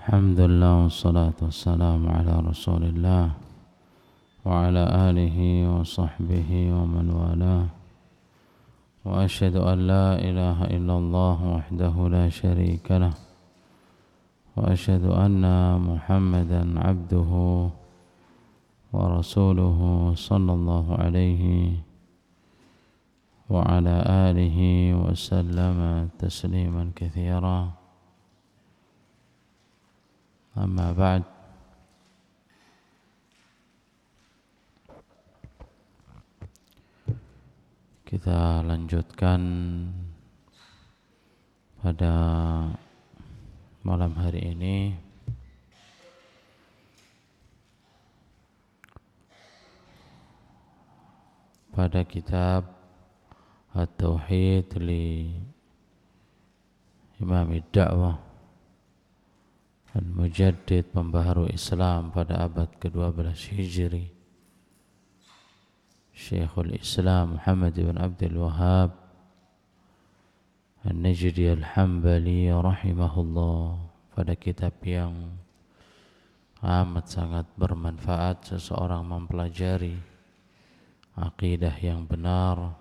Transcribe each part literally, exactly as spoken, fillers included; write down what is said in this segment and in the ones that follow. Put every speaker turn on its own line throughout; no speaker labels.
Alhamdulillah wassalatu wassalamu ala rasulillah wa ala alihi wa sahbihi wa man walah wa ashhadu an la ilaha illallah wahdahu la sharika lah wa ashhadu anna muhammadan abduhu wa rasuluhu sallallahu alaihi wa ala alihi wa sallama tasliman katsira. Amma ba'd. Kita lanjutkan pada malam hari ini pada kitab At-Tauhid li Imam Ad-Da'wah Al-Mujaddid, pembaharu Islam pada abad kedua belas Hijri, Syekhul Islam Muhammad bin Abdul Wahhab An-Najdi Al-Hambali rahimahullah, pada kitab yang amat sangat bermanfaat seseorang mempelajari akidah yang benar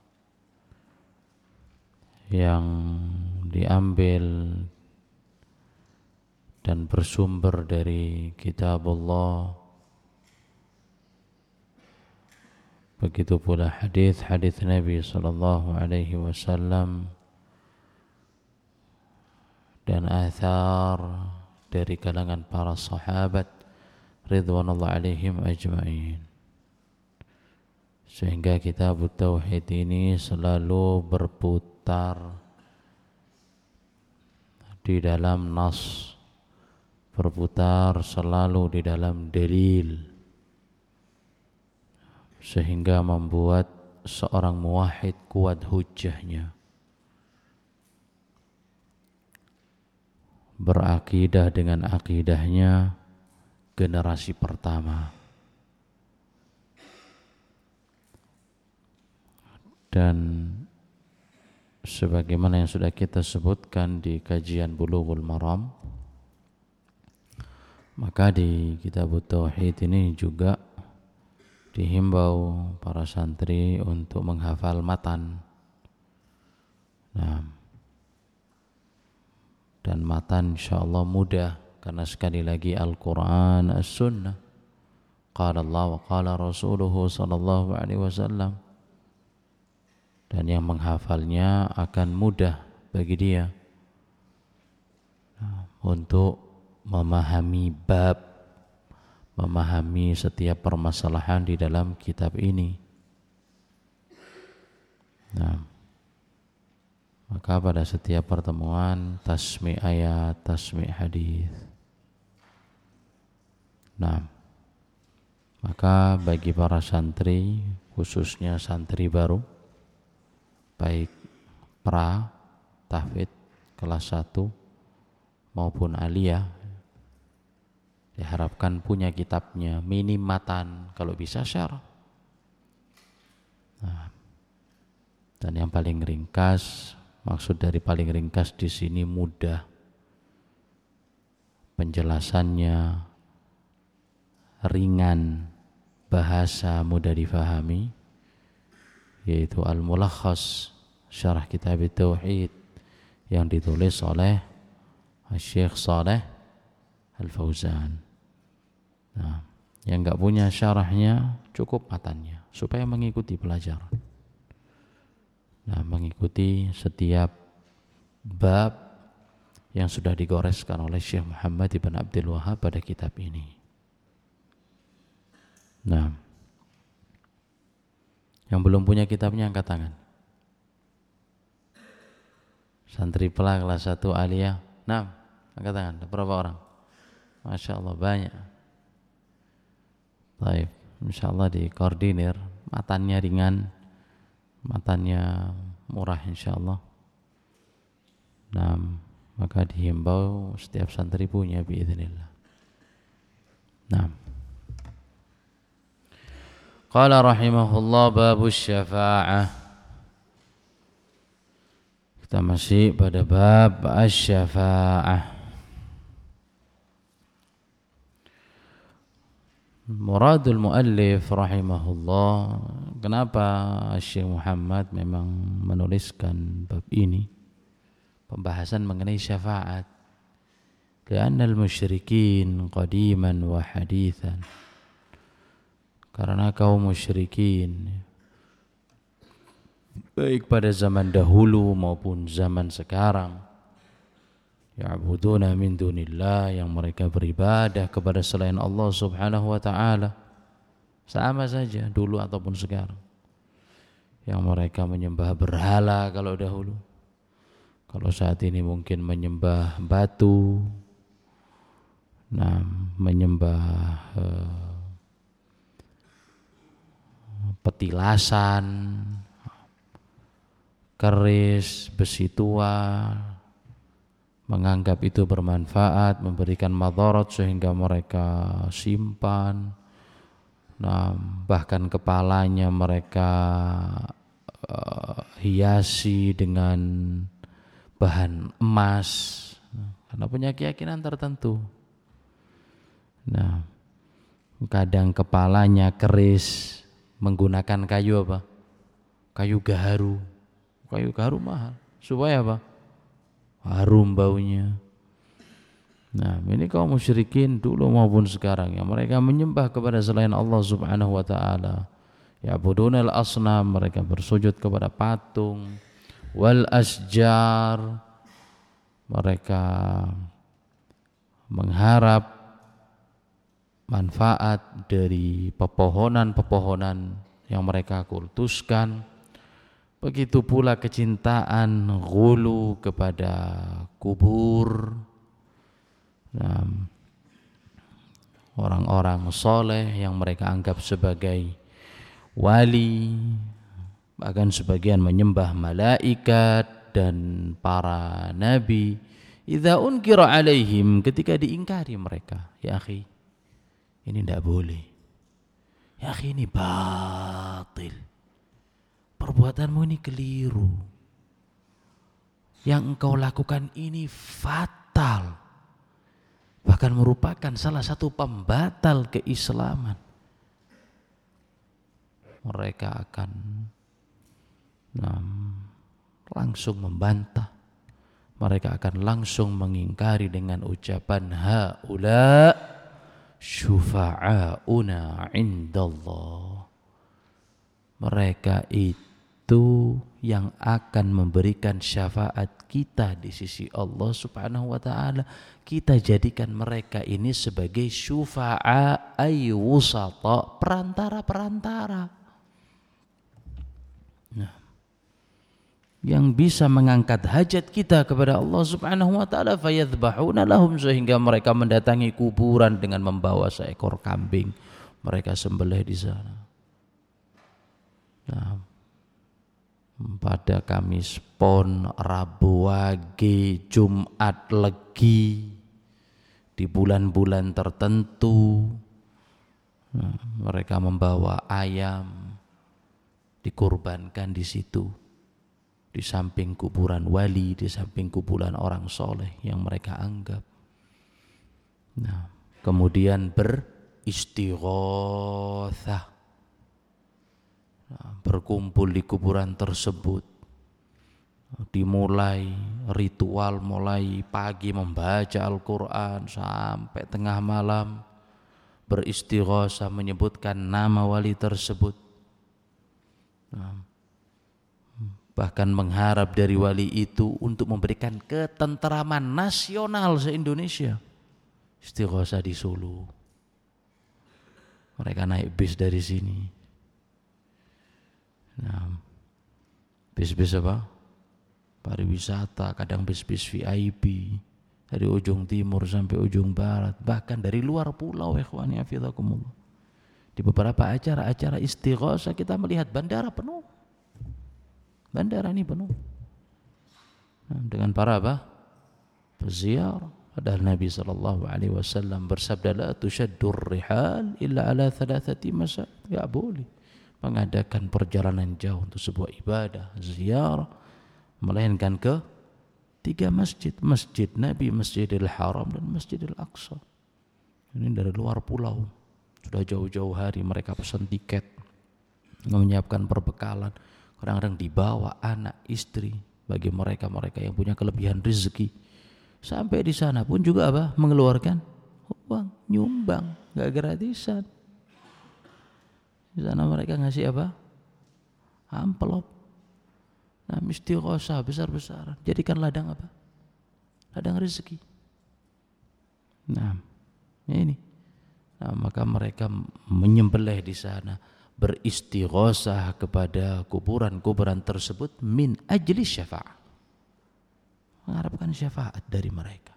yang diambil dan bersumber dari kitab Allah. Begitu pula hadis-hadis Nabi sallallahu alaihi wasallam dan athar dari kalangan para sahabat ridwanullah alaihim ajma'in, sehingga kitab Tauhid ini selalu berputar di dalam nas, berputar selalu di dalam dalil, sehingga membuat seorang muwahhid kuat hujjahnya, berakidah dengan akidahnya generasi pertama. Dan sebagaimana yang sudah kita sebutkan di kajian Bulughul Maram, maka di kitab Tauhid ini juga dihimbau para santri untuk menghafal matan. Nah, dan matan insyaallah mudah, karena sekali lagi Al-Quran As-Sunnah, qala Allah wa qala Rasuluhu sallallahu alaihi wasallam, dan yang menghafalnya akan mudah bagi dia nah, untuk memahami bab, memahami setiap permasalahan di dalam kitab ini. Nah, maka pada setiap pertemuan tasmi' ayat, tasmi' hadis. Nah, maka bagi para santri, khususnya santri baru, baik pra, tahfidz kelas satu maupun aliyah, diharapkan punya kitabnya, minim matan, kalau bisa syarah. Nah, dan yang paling ringkas, maksud dari paling ringkas di sini mudah, penjelasannya ringan, bahasa mudah difahami, yaitu Al-Mulakhas Syarah Kitab Tauhid yang ditulis oleh Syekh Shalih Al-Fauzan. Nah, yang enggak punya syarahnya cukup matannya supaya mengikuti pelajaran. Nah, mengikuti setiap bab yang sudah digoreskan oleh Syekh Muhammad bin Abdul Wahhab pada kitab ini. Nah, yang belum punya kitabnya angkat tangan. Santri pela kelas satu aliyah. Nah, angkat tangan. Berapa orang? Masya Allah banyak. Baik, insyaallah dikoordinir, matannya ringan, matannya murah insyaallah. Nah, maka dihimbau setiap santri punya biiznillah. Nah, qala rahimahullah babus syafa'ah. Kita masih pada bab asy-syafa'ah. muradul muallif rahimahullah, kenapa Syekh Muhammad memang menuliskan bab ini, pembahasan mengenai syafaat. Karena al-musyrikin qadiman wa hadithan, karena kaum musyrikin baik pada zaman dahulu maupun zaman sekarang, ya'buduna min dunillah, yang mereka beribadah kepada selain Allah subhanahu wa ta'ala, sama saja dulu ataupun sekarang. Yang mereka menyembah berhala kalau dahulu, kalau saat ini mungkin menyembah batu, nah menyembah uh, petilasan, keris, besi tua, menganggap itu bermanfaat, memberikan madarat sehingga mereka simpan. Nah, bahkan kepalanya mereka uh, hiasi dengan bahan emas, nah, karena punya keyakinan tertentu. Nah, kadang kepalanya keris menggunakan kayu apa? Kayu gaharu. Kayu gaharu mahal. Supaya apa? Harum baunya. Nah, ini kaum musyrikin dulu maupun sekarang yang mereka menyembah kepada selain Allah Subhanahu wa taala. Ya'budunal asnam, mereka bersujud kepada patung, wal asjar, mereka mengharap manfaat dari pepohonan-pepohonan yang mereka kultuskan. Begitu pula kecintaan ghulu kepada kubur. Nah, orang-orang soleh yang mereka anggap sebagai wali, bahkan sebagian menyembah malaikat dan para nabi. Idza unkira alaihim, ketika diingkari mereka, ya akhi, ini tidak boleh, ya akhi, ini batil, perbuatanmu ini keliru, yang engkau lakukan ini fatal, bahkan merupakan salah satu pembatal keislaman. Mereka akan nah, langsung membantah, mereka akan langsung mengingkari dengan ucapan haula syufa'auna indallah. Mereka itu yang akan memberikan syafaat kita di sisi Allah Subhanahu wa taala. Kita jadikan mereka ini sebagai syufa'a ay wusata, perantara-perantara. Nah, yang bisa mengangkat hajat kita kepada Allah Subhanahu wa taala, fayadhbahuna lahum, sehingga mereka mendatangi kuburan dengan membawa seekor kambing, mereka sembelih di sana. Nah, pada Kamis Pon, Rabu Wage, Jumat Legi, di bulan-bulan tertentu, nah, mereka membawa ayam dikurbankan di situ, di samping kuburan wali, di samping kuburan orang soleh yang mereka anggap. Nah, kemudian beristighatsah, nah, berkumpul di kuburan tersebut. Dimulai ritual mulai pagi membaca Al-Quran sampai tengah malam, beristighatsah menyebutkan nama wali tersebut. Nah, bahkan mengharap dari wali itu untuk memberikan ketentraman nasional se-Indonesia. Istighatsah di Solo, mereka naik bis dari sini. Nah, bis-bis apa? Pariwisata, kadang bis-bis V I P dari ujung timur sampai ujung barat, bahkan dari luar pulau. Ikhwani hafizakumullah, di beberapa acara-acara istighatsah kita melihat bandara penuh. Bandara ini penuh, nah, dengan para apa? Peziarah. Padahal Nabi sallallahu alaihi wasallam bersabda, la tushaddur rihal illa ala thalathati masajid. Enggak boleh mengadakan perjalanan jauh untuk sebuah ibadah ziarah melainkan ke tiga masjid, Masjid Nabi, Masjidil Haram, dan Masjidil Aqsa. Ini dari luar pulau Sudah jauh-jauh hari mereka pesan tiket, menyiapkan perbekalan, kadang-kadang dibawa anak, istri, bagi mereka-mereka yang punya kelebihan rezeki. Sampai di sana pun juga apa? Mengeluarkan uang, nyumbang, gak gratisan. Di sana mereka ngasih apa? Amplop. Nah, istighosah besar-besaran. Jadikan ladang apa? Ladang rezeki. Nah, ini. Nah, maka mereka menyembelih di sana, beristighosah kepada kuburan-kuburan tersebut min ajli syafaat, mengharapkan syafaat dari mereka.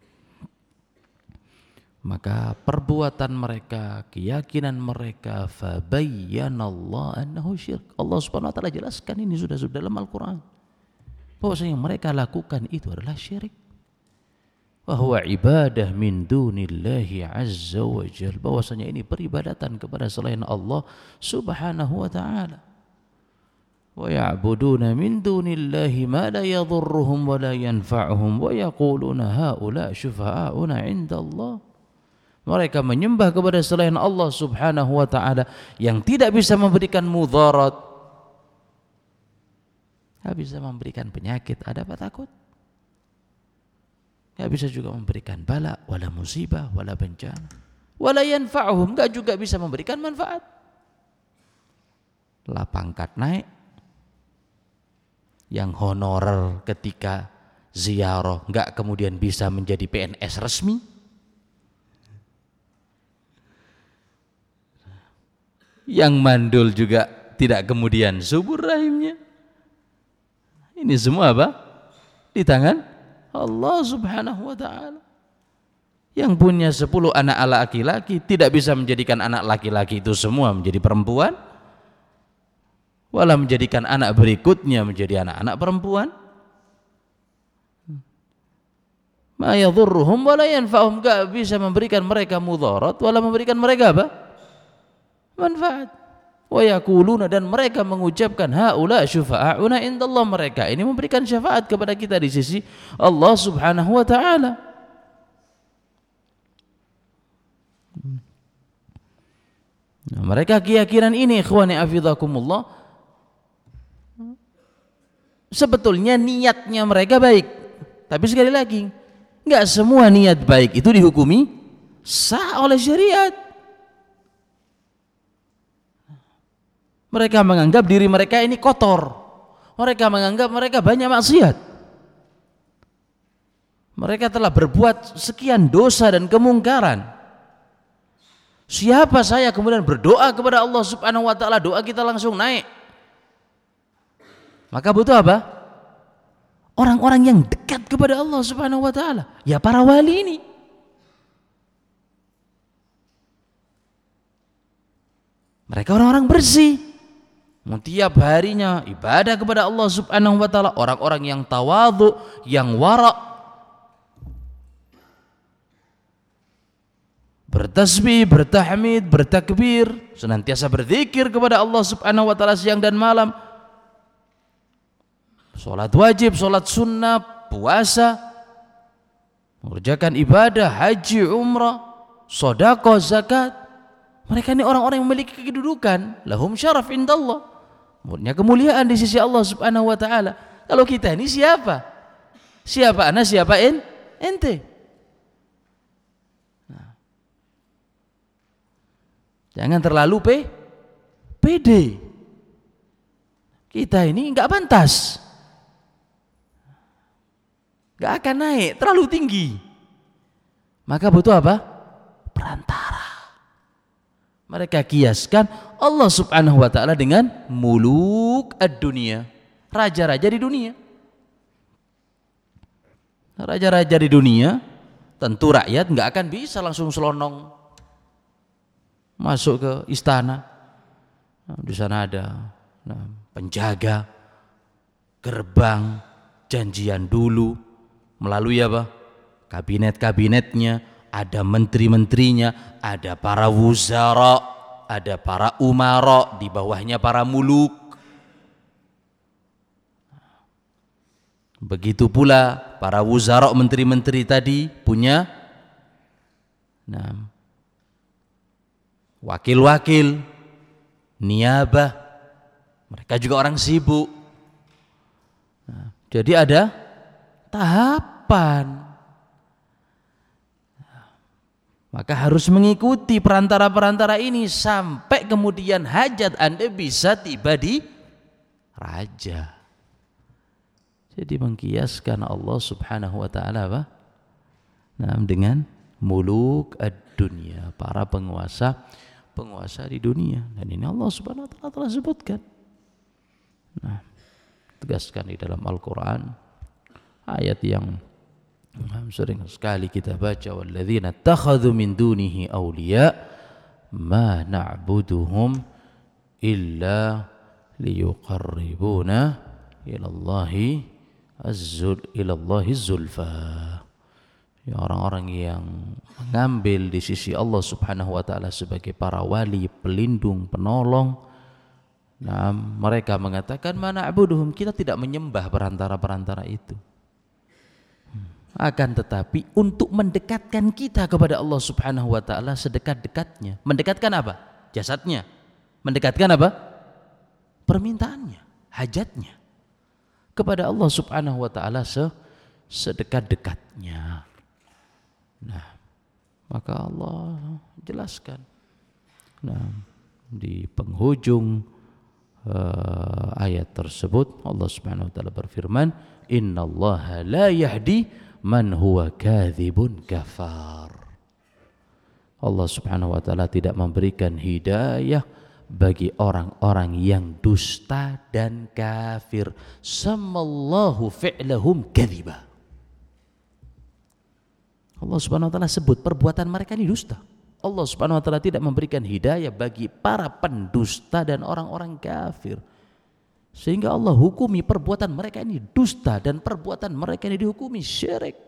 Maka perbuatan mereka, keyakinan mereka, fabayyanallahu annahu syirk. Allah Subhanahu wa taala jelaskan ini sudah sudah dalam Al-Qur'an, bahwasanya yang mereka lakukan itu adalah syirik. Wa huwa ibadah min dunillahi azza wa jalla, bahwasanya ini peribadatan kepada selain Allah Subhanahu wa taala. Wa ya'buduna min dunillahi ma la yadhurruhum wa la yanfa'uhum wa yaquluna haula syufa'auna 'indallah. Mereka menyembah kepada selain Allah Subhanahu wa taala yang tidak bisa memberikan mudarat, tidak bisa memberikan penyakit, ada apa takut? Tidak bisa juga memberikan bala, wala musibah, wala bencana, wala yanfa'uhum, tidak juga bisa memberikan manfaat. Lah pangkat naik, yang honorer ketika ziarah enggak kemudian bisa menjadi P N S resmi. Yang mandul juga tidak kemudian subur rahimnya. Ini semua apa? Di tangan Allah Subhanahu wa taala. Yang punya sepuluh anak laki-laki tidak bisa menjadikan anak laki-laki itu semua menjadi perempuan, wala menjadikan anak berikutnya menjadi anak-anak perempuan. Ma yadhurruhum wala yanfa'uhum, enggak bisa memberikan mereka mudarat wala memberikan mereka apa? Manfaat. Wa yaquluna, dan mereka mengucapkan haula syufa'auna indallah, mereka ini memberikan syafaat kepada kita di sisi Allah Subhanahu wa taala. Nah, mereka keyakinan ini ikhwani afidakumullah, sebetulnya niatnya mereka baik, tapi sekali lagi enggak semua niat baik itu dihukumi sah oleh syariat. Mereka menganggap diri mereka ini kotor. Mereka menganggap mereka banyak maksiat. Mereka telah berbuat sekian dosa dan kemungkaran. Siapa saya kemudian berdoa kepada Allah Subhanahu wa taala, doa kita langsung naik? Maka butuh apa? Orang-orang yang dekat kepada Allah Subhanahu wa taala. Ya para wali ini. Mereka orang-orang bersih. Tiap harinya ibadah kepada Allah Subhanahu wa taala, orang-orang yang tawadhu, yang wara', bertasbih, bertahmid, bertakbir, senantiasa berzikir kepada Allah Subhanahu wa taala siang dan malam. Salat wajib, salat sunnah, puasa, mengerjakan ibadah, haji, umrah, sedekah, zakat. Mereka ini orang-orang yang memiliki kedudukan, lahum syaraf indallah, punya kemuliaan di sisi Allah Subhanahu wa taala. Kalau kita ini siapa? Siapa ana, siapa en? Ente. Nah. Jangan terlalu pe pede. Kita ini enggak pantas. Enggak akan naik, terlalu tinggi. Maka butuh apa? Perantara. Mereka kiaskan Allah Subhanahu wa taala dengan muluk ad-dunia, raja-raja di dunia. Raja-raja di dunia, tentu rakyat enggak akan bisa langsung selonong masuk ke istana. Nah, di sana ada nah, penjaga gerbang, janjian dulu melalui apa? Kabinet-kabinetnya, ada menteri-menterinya, ada para wuzara, ada para umara, di bawahnya para muluk. Begitu pula para wuzara, menteri-menteri tadi punya nah, wakil-wakil, niabah, mereka juga orang sibuk. Nah, jadi ada tahapan. Maka harus mengikuti perantara-perantara ini sampai kemudian hajat Anda bisa tiba di raja. Jadi mengkiaskan Allah Subhanahu wa taala apa? Nah, dengan muluk ad-dunya, para penguasa penguasa di dunia. Dan ini Allah Subhanahu wa taala telah sebutkan. Nah, tegaskan di dalam Al-Qur'an ayat yang sering sekali kita baca, walladzina takhadhu min dunihi awliya ma na'buduhum illa liyuqarribuna ilallahi azzul ilallahi zulfa. Ya, orang-orang yang mengambil di sisi Allah Subhanahu wa taala sebagai para wali, pelindung, penolong. Nah, mereka mengatakan ma na'buduhum, kita tidak menyembah perantara-perantara itu. Akan tetapi untuk mendekatkan kita kepada Allah Subhanahu wa taala sedekat-dekatnya. Mendekatkan apa? Jasadnya. Mendekatkan apa? Permintaannya, hajatnya kepada Allah Subhanahu wa taala sedekat-dekatnya. Nah, maka Allah jelaskan. Nah, di penghujung uh, ayat tersebut Allah Subhanahu wa taala berfirman, innallaha la yahdi man huwa kadzibun kafar. Allah Subhanahu wa taala tidak memberikan hidayah bagi orang-orang yang dusta dan kafir. Samallahu fi'lahum kadziba. Allah Subhanahu wa taala sebut perbuatan mereka ini dusta. Allah Subhanahu wa taala tidak memberikan hidayah bagi para pendusta dan orang-orang kafir. Sehingga Allah hukumi perbuatan mereka ini dusta dan perbuatan mereka ini dihukumi syirik.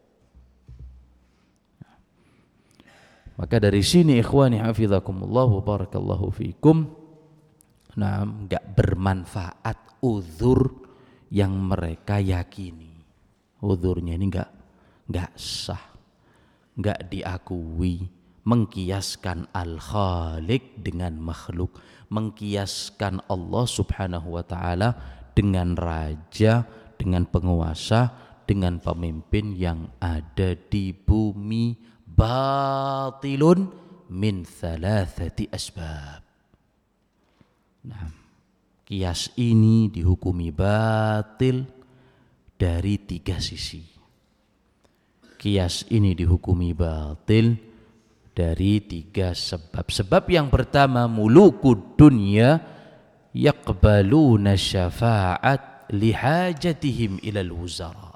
Maka dari sini ikhwani hafizakumullah wa barakallahu fikum, nah, enggak bermanfaat uzur yang mereka yakini. Uzurnya ini enggak enggak sah, enggak diakui. Mengkiaskan Al-Khaliq dengan makhluk, mengkiaskan Allah Subhanahu wa taala dengan raja, dengan penguasa, dengan pemimpin yang ada di bumi, batilun min thalathati asbab. Nah, kias ini dihukumi batil dari tiga sisi. Kias ini dihukumi batil dari tiga sebab. Sebab yang pertama, mulukud dunya yaqbaluna syafa'at lihajatihim ilal wuzara.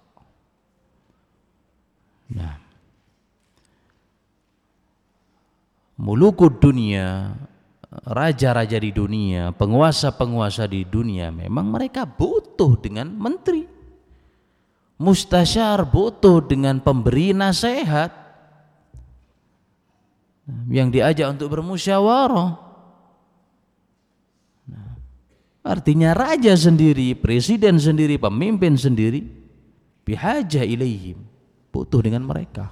Nah, mulukud dunya, raja-raja di dunia, penguasa-penguasa di dunia, memang mereka butuh dengan menteri. Mustasyar butuh dengan pemberi nasihat yang diajak untuk bermusyawarah. Nah, artinya raja sendiri, presiden sendiri, pemimpin sendiri bihaja ilaihim, butuh dengan mereka.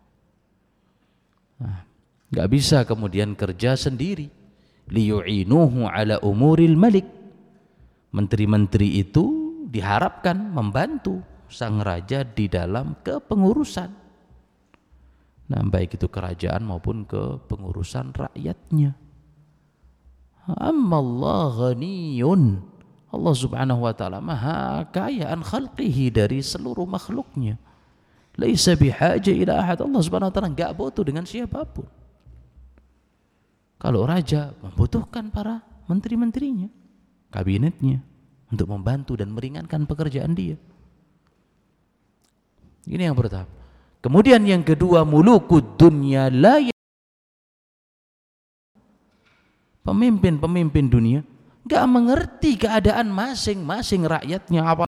Nah, gak bisa kemudian kerja sendiri. Liyu'inuhu ala umuril malik. Menteri-menteri itu diharapkan membantu sang raja di dalam kepengurusan. Nah, baik itu kerajaan maupun kepengurusan rakyatnya. Ammallah ghaniyun, Allah Subhanahu wa taala maha kaya an khalqihi, dari seluruh makhluknya. Laisa bihaja ila ahad, Allah Subhanahu wa taala enggak butuh dengan siapapun. Kalau raja membutuhkan para menteri-menterinya, kabinetnya, untuk membantu dan meringankan pekerjaan dia. Ini yang pertama. Kemudian yang kedua, mulukud dunya la, pemimpin-pemimpin dunia enggak mengerti keadaan masing-masing rakyatnya apa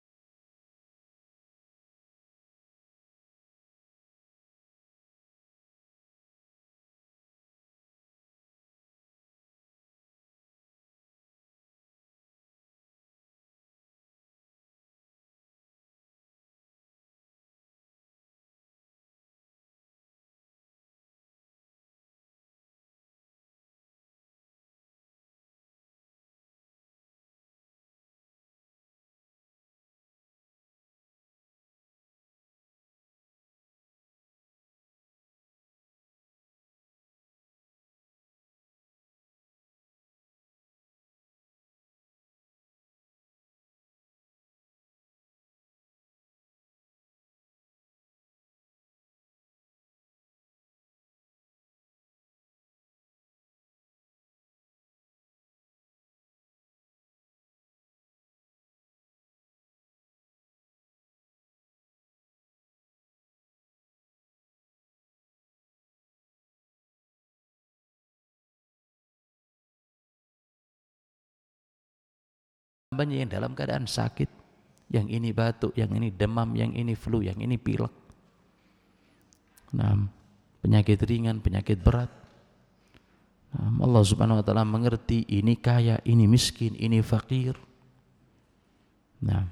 banyak yang dalam keadaan sakit, yang ini batuk, yang ini demam, yang ini flu, yang ini pilek. Nah, penyakit ringan, penyakit berat. Nah, Allah Subhanahu wa taala mengerti ini kaya, ini miskin, ini fakir. Nah,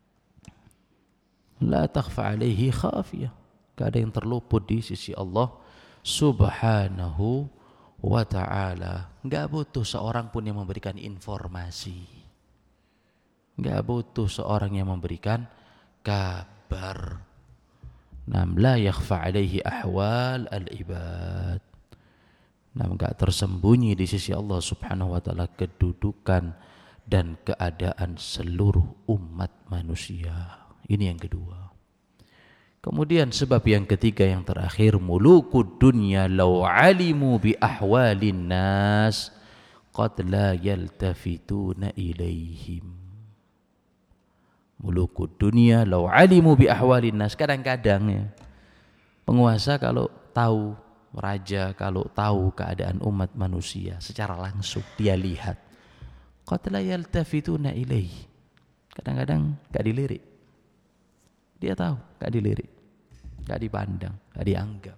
la takhfa alaihi khafiyah. Tidak ada yang terluput di sisi Allah Subhanahu wa ta'ala. Enggak butuh seorang pun yang memberikan informasi. Enggak butuh seorang yang memberikan kabar. Nam la yakhfa alaihi ahwal al-ibad. Nam enggak tersembunyi di sisi Allah Subhanahu wa ta'ala kedudukan dan keadaan seluruh umat manusia. Ini yang kedua. Kemudian sebab yang ketiga yang terakhir, mulukud dunya law alimu bi ahwalin nas qad la yaltafituna ilaihim. Mulukud dunya law alimu bi ahwalin nas. Kadang-kadang ya, penguasa kalau tahu, raja kalau tahu keadaan umat manusia secara langsung dia lihat, qad la yaltafituna ilaihi. Kadang-kadang enggak dilirik. Dia tahu, gak dilirik, gak dipandang, gak dianggap.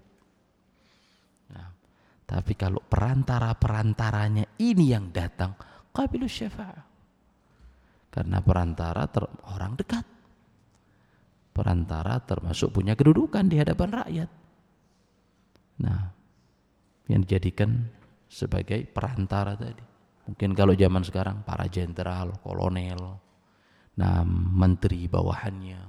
Nah, tapi kalau perantara-perantaranya ini yang datang, qabilus syafa'ah. Karena perantara ter, orang dekat. Perantara termasuk punya kedudukan di hadapan rakyat. Nah, yang dijadikan sebagai perantara tadi. Mungkin kalau zaman sekarang para jenderal, kolonel, nah menteri bawahannya.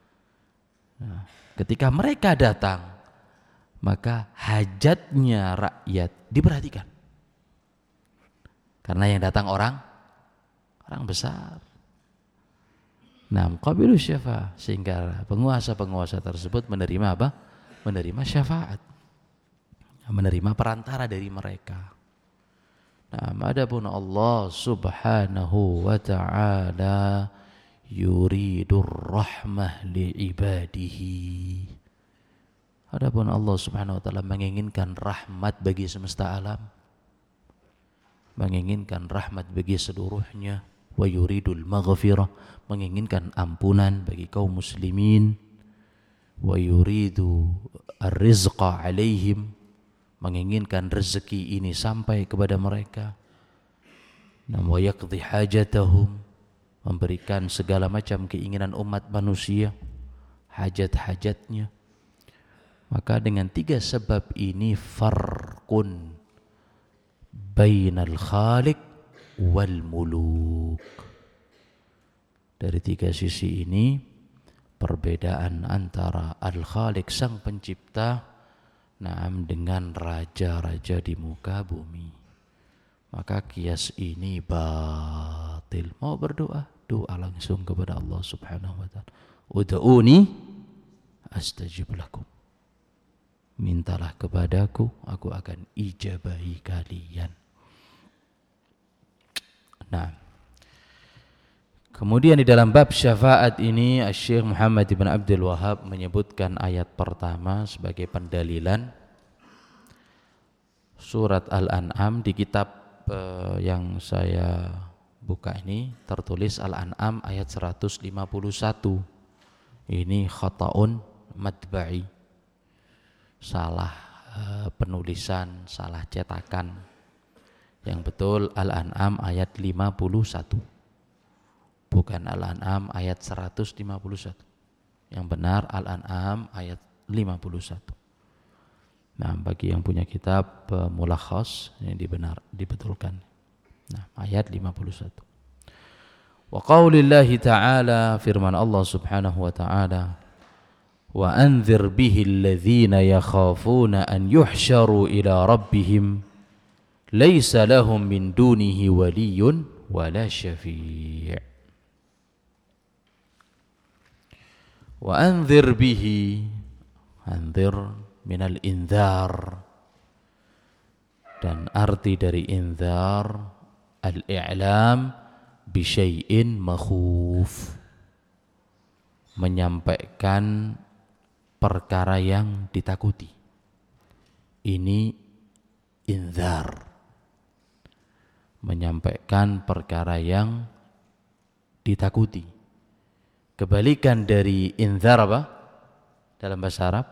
Nah, ketika mereka datang, maka hajatnya rakyat diperhatikan. Karena yang datang orang orang besar. Nah, qabilu syafaat, sehingga penguasa-penguasa tersebut menerima apa? Menerima syafaat. Menerima perantara dari mereka. Nah, adapun Allah Subhanahu wa ta'ala yuridur rahmah liibadihi. Adapun Allah Subhanahu wa taala menginginkan rahmat bagi semesta alam, menginginkan rahmat bagi seluruhnya, wa yuridul maghfirah, menginginkan ampunan bagi kaum muslimin, wa yuridu ar-rizqa alaihim, menginginkan rezeki ini sampai kepada mereka, wa yaqdi hajatahum, memberikan segala macam keinginan umat manusia, hajat-hajatnya. Maka dengan tiga sebab ini farqun bainal khaliq wal muluk. Dari tiga sisi ini perbedaan antara al-khaliq sang pencipta, naam, dengan raja-raja di muka bumi. Maka kias ini batil. Mau berdoa, doa langsung kepada Allah Subhanahu wa ta'ala. Ud'uni astajib lakum. Mintalah kepadaku, aku akan ijabahi kalian. Nah, kemudian di dalam bab syafaat ini Syekh Muhammad ibn Abdul Wahhab menyebutkan ayat pertama sebagai pendalilan surat Al-An'am. Di kitab uh, yang saya buka ini tertulis Al-An'am ayat seratus lima puluh satu. Ini khata'un matba'i, salah uh, penulisan, salah cetakan. Yang betul Al-An'am ayat lima puluh satu, bukan Al-An'am ayat seratus lima puluh satu. Yang benar Al-An'am ayat lima puluh satu. Nah, bagi yang punya kitab uh, mulakhas ini dibenar, dibetulkan. Nah, ayat lima puluh satu. Wa qaulillahi ta'ala, firman Allah Subhanahu wa ta'ala, wa anzir bihi alladhina yakhafuna an yuhsyaru ila rabbihim laisa lahum min dunihi waliyyun wala syafi'. Wa anzir bihi, anzir minal inzar, dan arti dari inzar al-i'lam bi syai'in makhuf, menyampaikan perkara yang ditakuti. Ini inzar, menyampaikan perkara yang ditakuti. Kebalikan dari inzar apa? Dalam bahasa Arab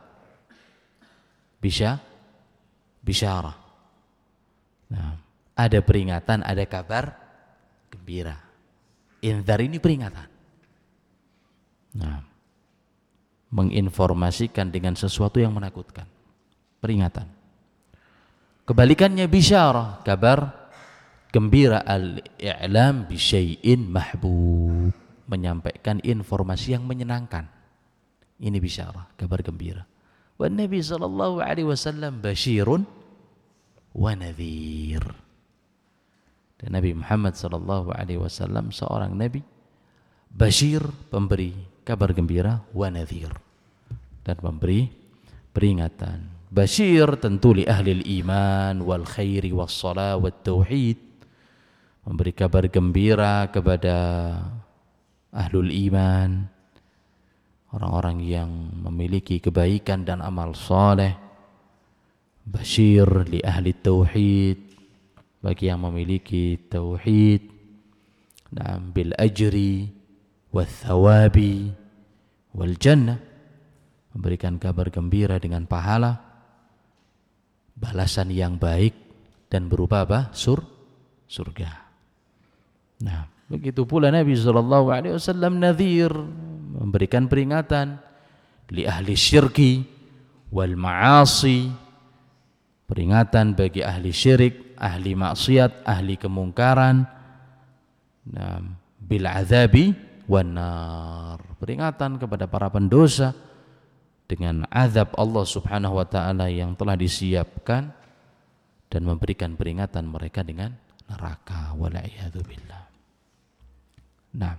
bisya bisyarah. Nah, ada peringatan, ada kabar gembira. Inzar ini peringatan. Nah, menginformasikan dengan sesuatu yang menakutkan. Peringatan. Kebalikannya bisyarah, kabar gembira, al-i'lam bi syai'in mahbub, menyampaikan informasi yang menyenangkan. Ini bisyarah, kabar gembira. Wa Nabi sallallahu alaihi wasallam basyirun wa nadhir. Dan Nabi Muhammad sallallahu alaihi wasallam seorang nabi basyir, pemberi kabar gembira, wa nadhir, dan memberi peringatan. Basyir tentu li ahli iman wal khairi was salah wat tauhid, memberi kabar gembira kepada ahlul iman, orang-orang yang memiliki kebaikan dan amal saleh. Basyir li ahli tauhid, bagi yang memiliki tauhid, dan bil ajri wal thawabi wal jannah, memberikan kabar gembira dengan pahala, balasan yang baik, dan berupa apa? Sur, surga. Nah, begitu pula Nabi sallallahu alaihi wasallam nadhir, memberikan peringatan li ahli syirki wal ma'asi, peringatan bagi ahli syirik, ahli maksiat, ahli kemungkaran. Nah, bil azabi wan nar, peringatan kepada para pendosa dengan azab Allah Subhanahu wa taala yang telah disiapkan, dan memberikan peringatan mereka dengan neraka, wala'iyadu billah. Nah,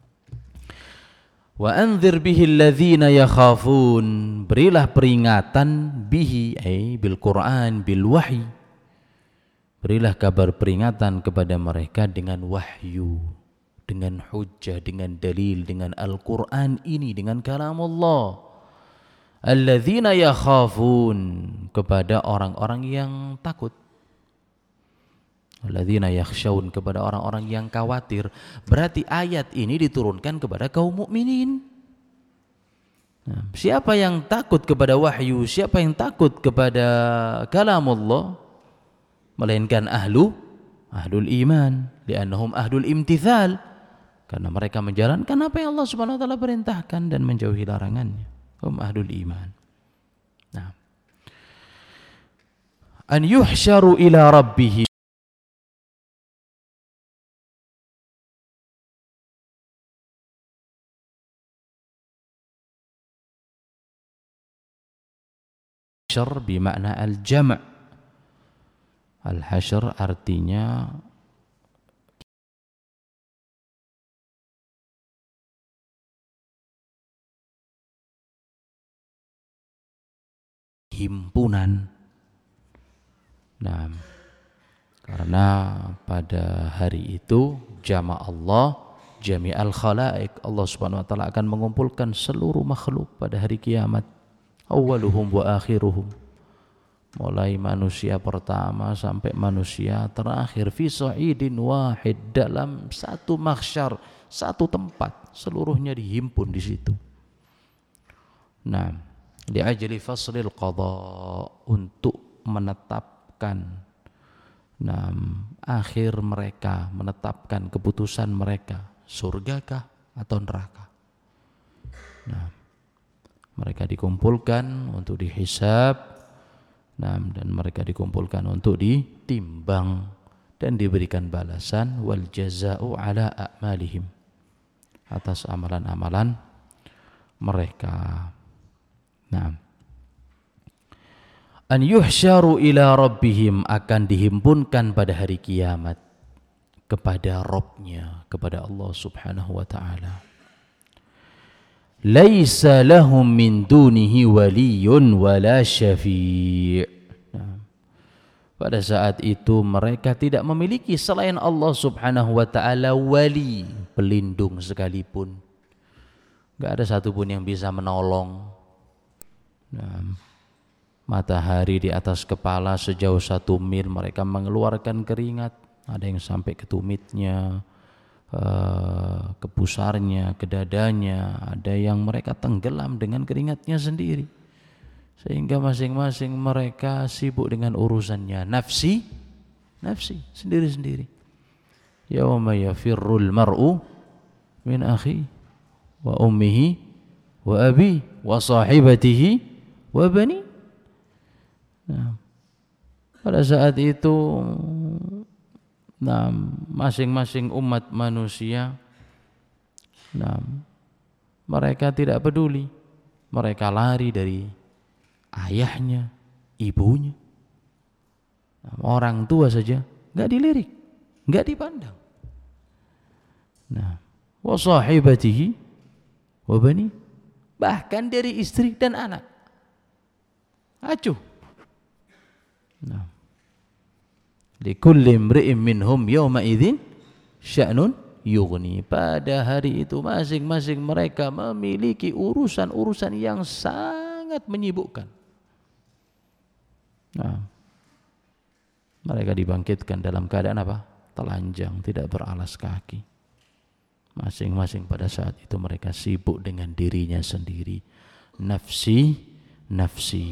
wa anzir bihi alladhina yakhafun, berilah peringatan bihi ay bil Quran bil wahyi, berilah kabar peringatan kepada mereka dengan wahyu, dengan hujjah, dengan dalil, dengan Al-Quran ini, dengan kalam Allah. Alladzina yakhafun, kepada orang-orang yang takut. Alladzina yakhshawun, kepada orang-orang yang khawatir. Berarti ayat ini diturunkan kepada kaum mukminin. Nah, siapa yang takut kepada wahyu, siapa yang takut kepada kalamullah, melainkan ahlu ahlul iman, li'annahum ahlul imtithal, karena mereka menjalankan apa yang Allah Subhanahu wa taala perintahkan dan menjauhi larangannya. Hum ahlul iman. Nah, an yuhsyaru ila rabbih, syar bimakna al-jam'. Al-hasyr artinya himpunan. Nah, karena pada hari itu jama' Allah jami'al khalaik, Allah Subhanahu wa taala akan mengumpulkan seluruh makhluk pada hari kiamat. Awwaluhum wa akhiruhum, mulai manusia pertama sampai manusia terakhir, fi sa'idin wahid, dalam satu mahsyar, satu tempat, seluruhnya dihimpun di situ. Nah, li'ajli faslil qadha, untuk menetapkan nah, akhir mereka, menetapkan keputusan mereka, surgakah atau neraka. Nah, mereka dikumpulkan untuk dihisab, nah, dan mereka dikumpulkan untuk ditimbang dan diberikan balasan, wal jazaa'u ala a'malihim, atas amalan-amalan mereka. Nah, an yuhsyaru ila rabbihim, akan dihimpunkan pada hari kiamat kepada Rabbnya, kepada Allah Subhanahu wa ta'ala. Laisa lahum min dunihi waliyun wala syafi'. Nah, pada saat itu mereka tidak memiliki selain Allah Subhanahu wa ta'ala wali, pelindung sekalipun. Gak ada satupun yang bisa menolong. Nah, matahari di atas kepala sejauh satu mil, mereka mengeluarkan keringat, ada yang sampai ke tumitnya, uh, ke pusarnya, ke dadanya, ada yang mereka tenggelam dengan keringatnya sendiri. Sehingga masing-masing mereka sibuk dengan urusannya nafsi, nafsi sendiri-sendiri. Yauma yafirrul mar'u min akhi wa ummihi wa abi wa sahibatihi wa bani. Nah, pada saat itu nah, masing-masing umat manusia nah, mereka tidak peduli. Mereka lari dari ayahnya, ibunya. Nah, orang tua saja enggak dilirik, enggak dipandang. Nah, wa sahibatihi wa bani, bahkan dari istri dan anak. Acuh. Nah, likulli imri'in minhum yawma idzin sya'nun yughni. Pada hari itu masing-masing mereka memiliki urusan-urusan yang sangat menyibukkan. Nah, mereka dibangkitkan dalam keadaan apa? Telanjang, tidak beralas kaki. Masing-masing pada saat itu mereka sibuk dengan dirinya sendiri. Nafsi, nafsi.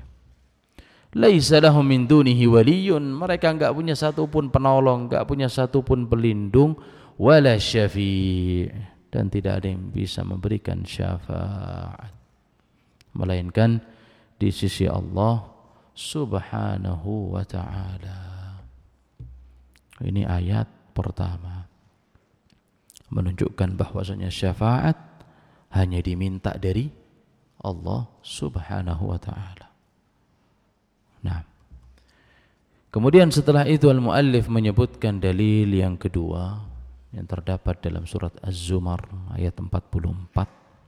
Laisa lahum min dunihi waliyun. Mereka enggak punya satupun penolong, enggak punya satupun pelindung, wala syafi', dan tidak ada yang bisa memberikan syafaat melainkan di sisi Allah Subhanahu wa ta'ala. Ini ayat pertama menunjukkan bahwasanya syafaat hanya diminta dari Allah Subhanahu wa ta'ala. Nah, kemudian setelah itu al-muallif menyebutkan dalil yang kedua yang terdapat dalam surat Az-Zumar ayat empat puluh empat.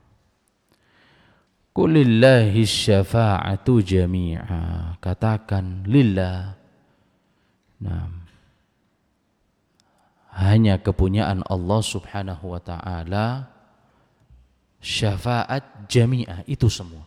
Qulillahi syafa'atu jami'a. Katakan lillah. Nah, hanya kepunyaan Allah Subhanahu wa ta'ala syafaat jami'ah, itu semua.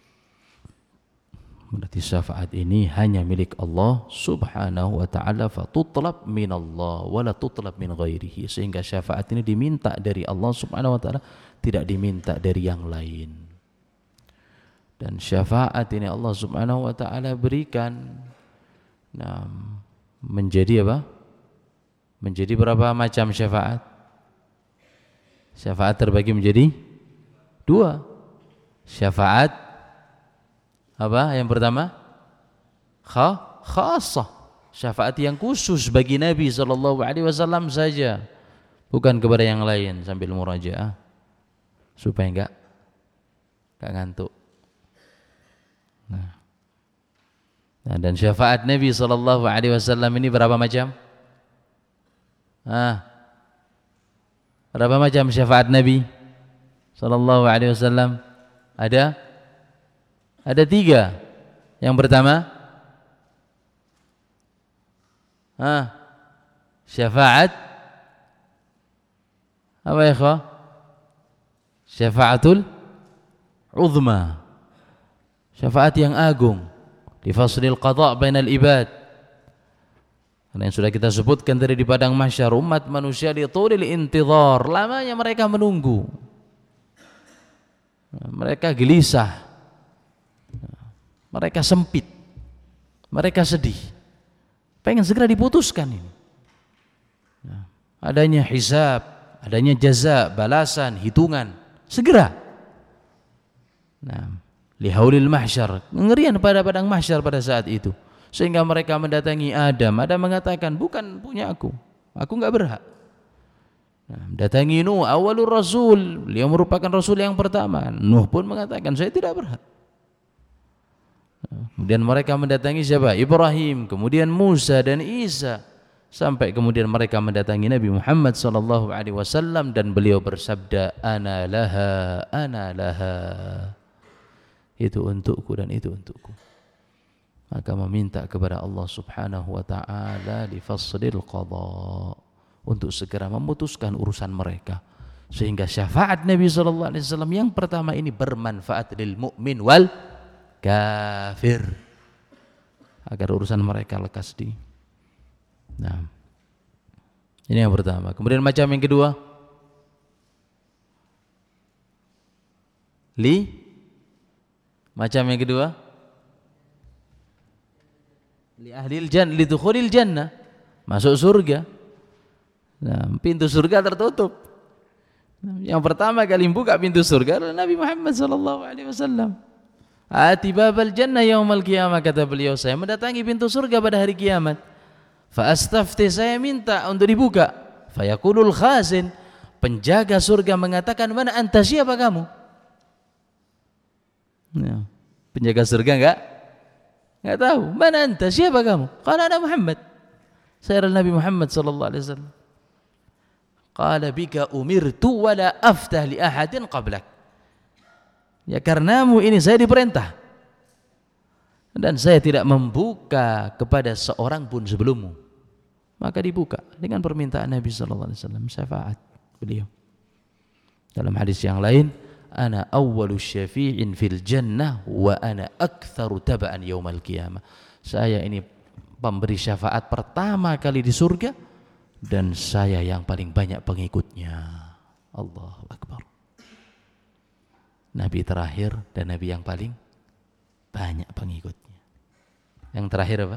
Berarti syafaat ini hanya milik Allah Subhanahu wa ta'ala, fatutlab min Allah wala tutlab min ghairihi, sehingga syafaat ini diminta dari Allah Subhanahu wa ta'ala, tidak diminta dari yang lain. Dan syafaat ini Allah Subhanahu wa ta'ala berikan nah, menjadi apa? Menjadi berapa macam syafaat? Syafaat terbagi menjadi dua. Syafaat apa? Yang pertama kha khassah, syafaat yang khusus bagi Nabi sallallahu alaihi wasallam saja, bukan kepada yang lain, sambil murajaah supaya enggak enggak ngantuk. Nah. Nah, dan syafaat Nabi sallallahu alaihi wasallam ini berapa macam? Ah. Berapa macam syafaat Nabi sallallahu alaihi wasallam? Ada Ada tiga. Yang pertama, ah, syafaat apa ya kha? Syafaatul uzma, syafaat yang agung di faslil qada' bainal ibad. Karena yang sudah kita sebutkan tadi di padang mahsyar, umat manusia di tulil intidhar, lamanya mereka menunggu, mereka gelisah, mereka sempit, mereka sedih, pengen segera diputuskan ini. Nah, adanya hisab, adanya jaza, balasan, hitungan, segera. Nah, lihaulil mahsyar, ngerian pada padang mahsyar pada saat itu, sehingga mereka mendatangi Adam. Adam mengatakan, bukan punya aku, aku enggak berhak. Nah, datangi Nuh, awalur rasul, beliau merupakan rasul yang pertama. Nuh pun mengatakan, saya tidak berhak. Kemudian mereka mendatangi siapa? Ibrahim, kemudian Musa dan Isa, sampai kemudian mereka mendatangi Nabi Muhammad sallallahu alaihi wasallam, dan beliau bersabda, ana laha, ana laha, itu untukku dan itu untukku. Maka meminta kepada Allah Subhanahu wa ta'ala li fasdil qada, untuk segera memutuskan urusan mereka, sehingga syafaat Nabi sallallahu alaihi wasallam yang pertama ini bermanfaat lil mu'min wal kafir, agar urusan mereka lekas di. Nah, Ini yang pertama. Kemudian macam yang kedua, li macam yang kedua, li ahlil jannah, li dukhulil jannah, masuk surga. Nah, pintu surga tertutup. Yang pertama kali buka pintu surga adalah Nabi Muhammad sallallahu alaihi wasallam. Ati babal jannah yaumal qiyamah, kata beliau, saya mendatangi pintu surga pada hari kiamat. Fa astafti, saya minta untuk dibuka. Fa yaqulul khazin, penjaga surga mengatakan, mana anta, siapa kamu? Nah, penjaga surga enggak enggak tahu, mana anta, siapa kamu? Qala ana Muhammad, saya adalah Nabi Muhammad sallallahu alaihi wasallam. Qala bika umirtu wa la aftah li ahadin qablak, ya karenamu ini saya diperintah dan saya tidak membuka kepada seorang pun sebelummu. Maka dibuka dengan permintaan Nabi sallallahu alaihi wasallam, syafaat beliau. Dalam hadis yang lain, ana awwalu syafi'in fil jannah wa ana aktsaru taba'an yaumal qiyamah. Saya ini pemberi syafaat pertama kali di surga dan saya yang paling banyak pengikutnya. Allahu akbar. Nabi terakhir dan Nabi yang paling banyak pengikutnya. Yang terakhir apa?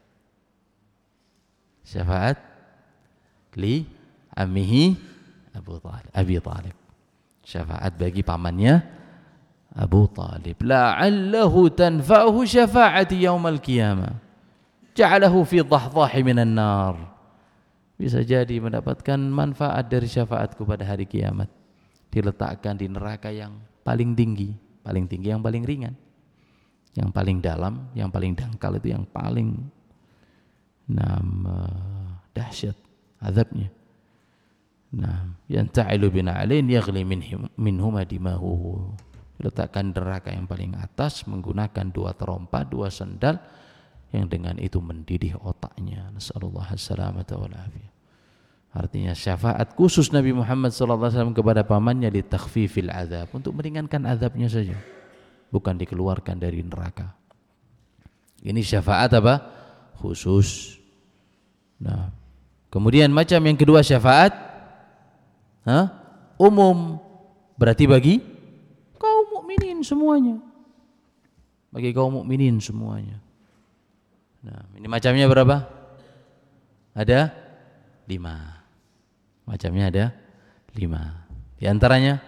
Syafaat li ammihi Abu Talib. Abi Talib. Syafaat bagi pamannya Abu Talib. La'allahu tanfa'uhu syafa'ati yaumal qiyamah. Ja'alahu fi dhahdahi minan nar. Bisa jadi mendapatkan manfaat dari syafaatku pada hari kiamat. Diletakkan di neraka yang paling tinggi, paling tinggi yang paling ringan, yang paling dalam, yang paling dangkal itu yang paling nama dahsyat azabnya. Nah, yanta'ilu bina'alain yaghli minhum minhuma dimahu. Diletakkan neraka yang paling atas menggunakan dua terompa, dua sandal yang dengan itu mendidih otaknya. Nasallallahu as-salamata wal afiyah. Artinya syafaat khusus Nabi Muhammad sallallahu alaihi wasallam kepada pamannya di takhfifil azab, untuk meringankan azabnya saja, bukan dikeluarkan dari neraka. Ini syafaat apa? Khusus. Nah, kemudian macam yang kedua syafaat Hah? umum, berarti bagi kaum mukminin semuanya. Bagi kaum mukminin semuanya. Nah, ini macamnya berapa? Ada lima. Macamnya ada lima. Di antaranya,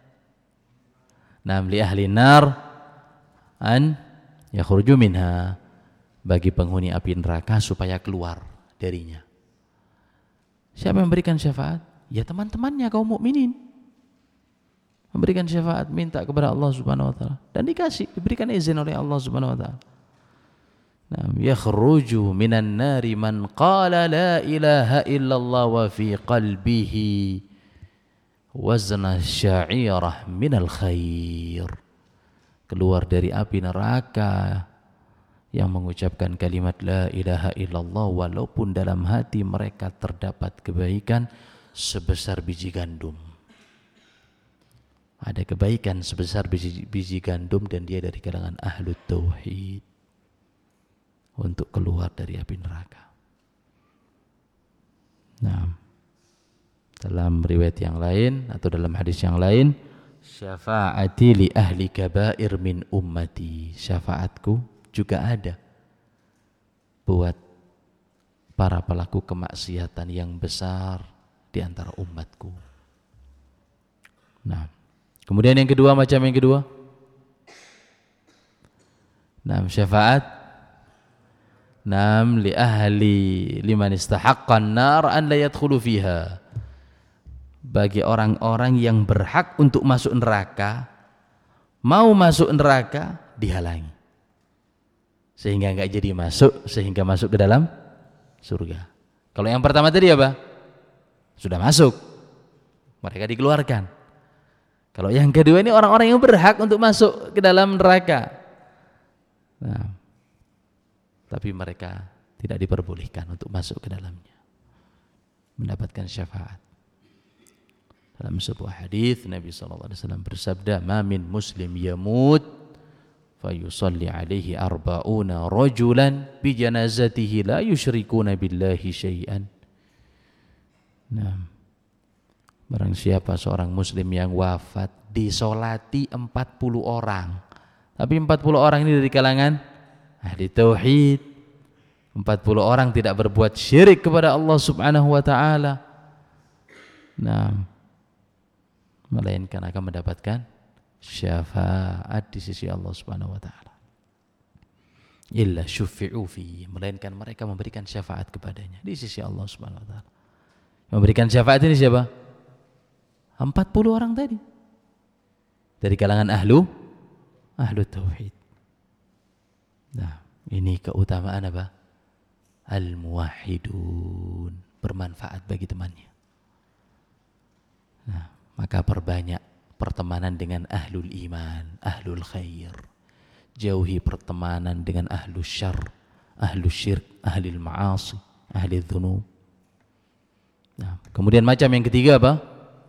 nam li ahli nar an yakhruju minha, bagi penghuni api neraka supaya keluar darinya. Siapa yang memberikan syafaat? Ya teman-temannya kaum mukminin. Memberikan syafaat, minta kepada Allah Subhanahu wa taala dan dikasih, diberikan izin oleh Allah Subhanahu wa taala. Nah, yakhruju minan nari man qala la ilaha illallah wa fi qalbihi wazna sya'irah minal khair. Keluar dari api neraka yang mengucapkan kalimat la ilaha illallah walaupun dalam hati mereka terdapat kebaikan sebesar biji gandum. Ada kebaikan sebesar biji, biji gandum dan dia dari kalangan ahlu tauhid, untuk keluar dari api neraka. Nah, dalam riwayat yang lain atau dalam hadis yang lain, syafaati li ahli kabair min ummati, syafaatku juga ada buat para pelaku kemaksiatan yang besar di antara umatku. Nah, kemudian yang kedua, macam yang kedua, nah syafaat nam li ahli liman istahaqqan nar an la yadkhulu fiha, bagi orang-orang yang berhak untuk masuk neraka, mau masuk neraka dihalangi sehingga enggak jadi masuk, sehingga masuk ke dalam surga. Kalau yang pertama tadi apa? Sudah masuk, mereka dikeluarkan. Kalau yang kedua ini orang-orang yang berhak untuk masuk ke dalam neraka. Nah, tapi mereka tidak diperbolehkan untuk masuk ke dalamnya, mendapatkan syafaat. Dalam sebuah hadis Nabi sallallahu alaihi wasallam bersabda, "Ma min muslim yamut fa yusalli alaihi arba'una rajulan bi janazatihi la yusyrikuna billahi syai'an." Nah, barang siapa seorang muslim yang wafat disolati empat puluh orang, tapi empat puluh orang ini dari kalangan ahli tauhid, empat puluh orang tidak berbuat syirik kepada Allah Subhanahu wa taala. Nah, melainkan akan mendapatkan syafaat di sisi Allah Subhanahu wa taala. Illa syufi'u fi, melainkan mereka memberikan syafaat kepadanya di sisi Allah Subhanahu wa taala. Memberikan syafaat ini siapa? empat puluh orang tadi. Dari kalangan ahlu ahlu tauhid. Nah, ini keutamaan apa? Al-muwahhidun, bermanfaat bagi temannya. Nah, maka perbanyak pertemanan dengan ahlul iman, ahlul khair. Jauhi pertemanan dengan ahlul syarr, ahlul syirk, ahlul ma'asi, ahlul dhunub. Nah, kemudian macam yang ketiga apa?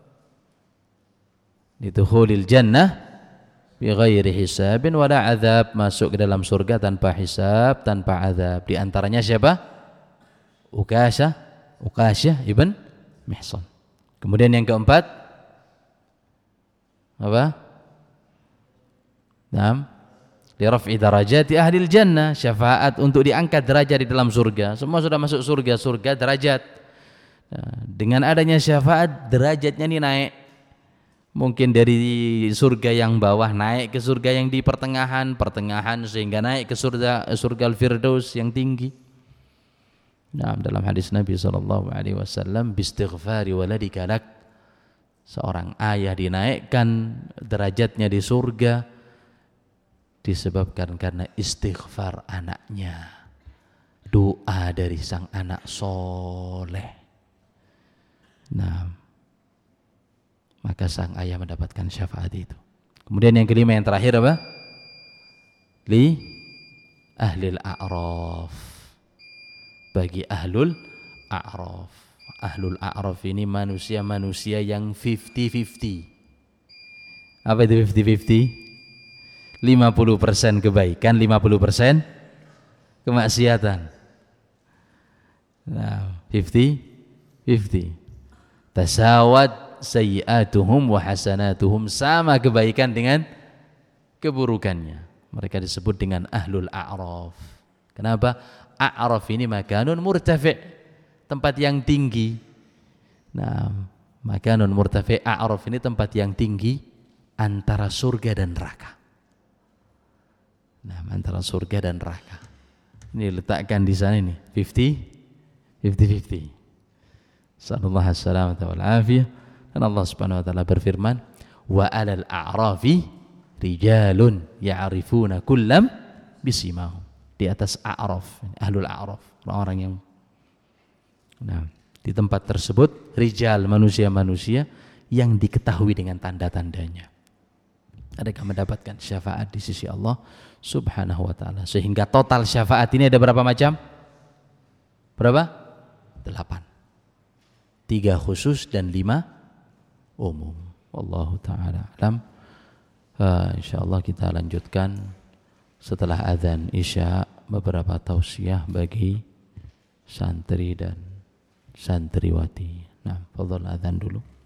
Lidukhulil jannah bighairi hisabin wala azab, masuk ke dalam surga tanpa hisab, tanpa azab. Di antaranya siapa? Ukasyah, Ukasyah ibn Mihsan. Kemudian yang keempat apa? Naam, li raf'i darajati ahlil jannah, syafaat untuk diangkat derajat di dalam surga. Semua sudah masuk surga, surga derajat. Nah, dengan adanya syafaat derajatnya ini naik. Mungkin dari surga yang bawah naik ke surga yang di pertengahan, pertengahan sehingga naik ke surga surga al-firdaus yang tinggi. Nah, dalam hadis Nabi sallallahu alaihi wasallam, bistighfari waladika lak, seorang ayah dinaikkan derajatnya di surga disebabkan karena istighfar anaknya, doa dari sang anak soleh. Nah, maka sang ayah mendapatkan syafaat itu. Kemudian yang kelima, yang terakhir apa? Li ahlil a'raf, bagi ahlul a'raf. Ahlul a'raf ini manusia-manusia yang fifty-fifty. Apa itu fifty-fifty? lima puluh persen kebaikan, lima puluh persen kemaksiatan. Nah, fifty-fifty. Tasawad sayyi'atuhum wa hasanatuhum, sama kebaikan dengan keburukannya. Mereka disebut dengan ahlul a'raf. Kenapa? A'raf ini makanun murtafi', tempat yang tinggi. Nah, makanun murtafi', a'raf ini tempat yang tinggi antara surga dan neraka. Nah, antara surga dan neraka. Ini letakkan di sana ini, fifty fifty. Sallallahu alaihi wasallam wal afiyah. Dan Allah Subhanahu wa taala berfirman, wa 'alal a'rafi rijalun ya'rifuna kullam bisimahum. Di atas a'raf, ahlul a'raf, orang-orang yang, nah, di tempat tersebut rijal, manusia-manusia yang diketahui dengan tanda-tandanya. Mereka mendapatkan syafaat di sisi Allah Subhanahu wa taala. Sehingga total syafaat ini ada berapa macam? Berapa? Delapan. Tiga khusus dan lima umum. Wallahu ta'ala alam. uh, InsyaAllah kita lanjutkan setelah azan isya, beberapa tausiah bagi santri dan santriwati. Nah, fadhal azan dulu.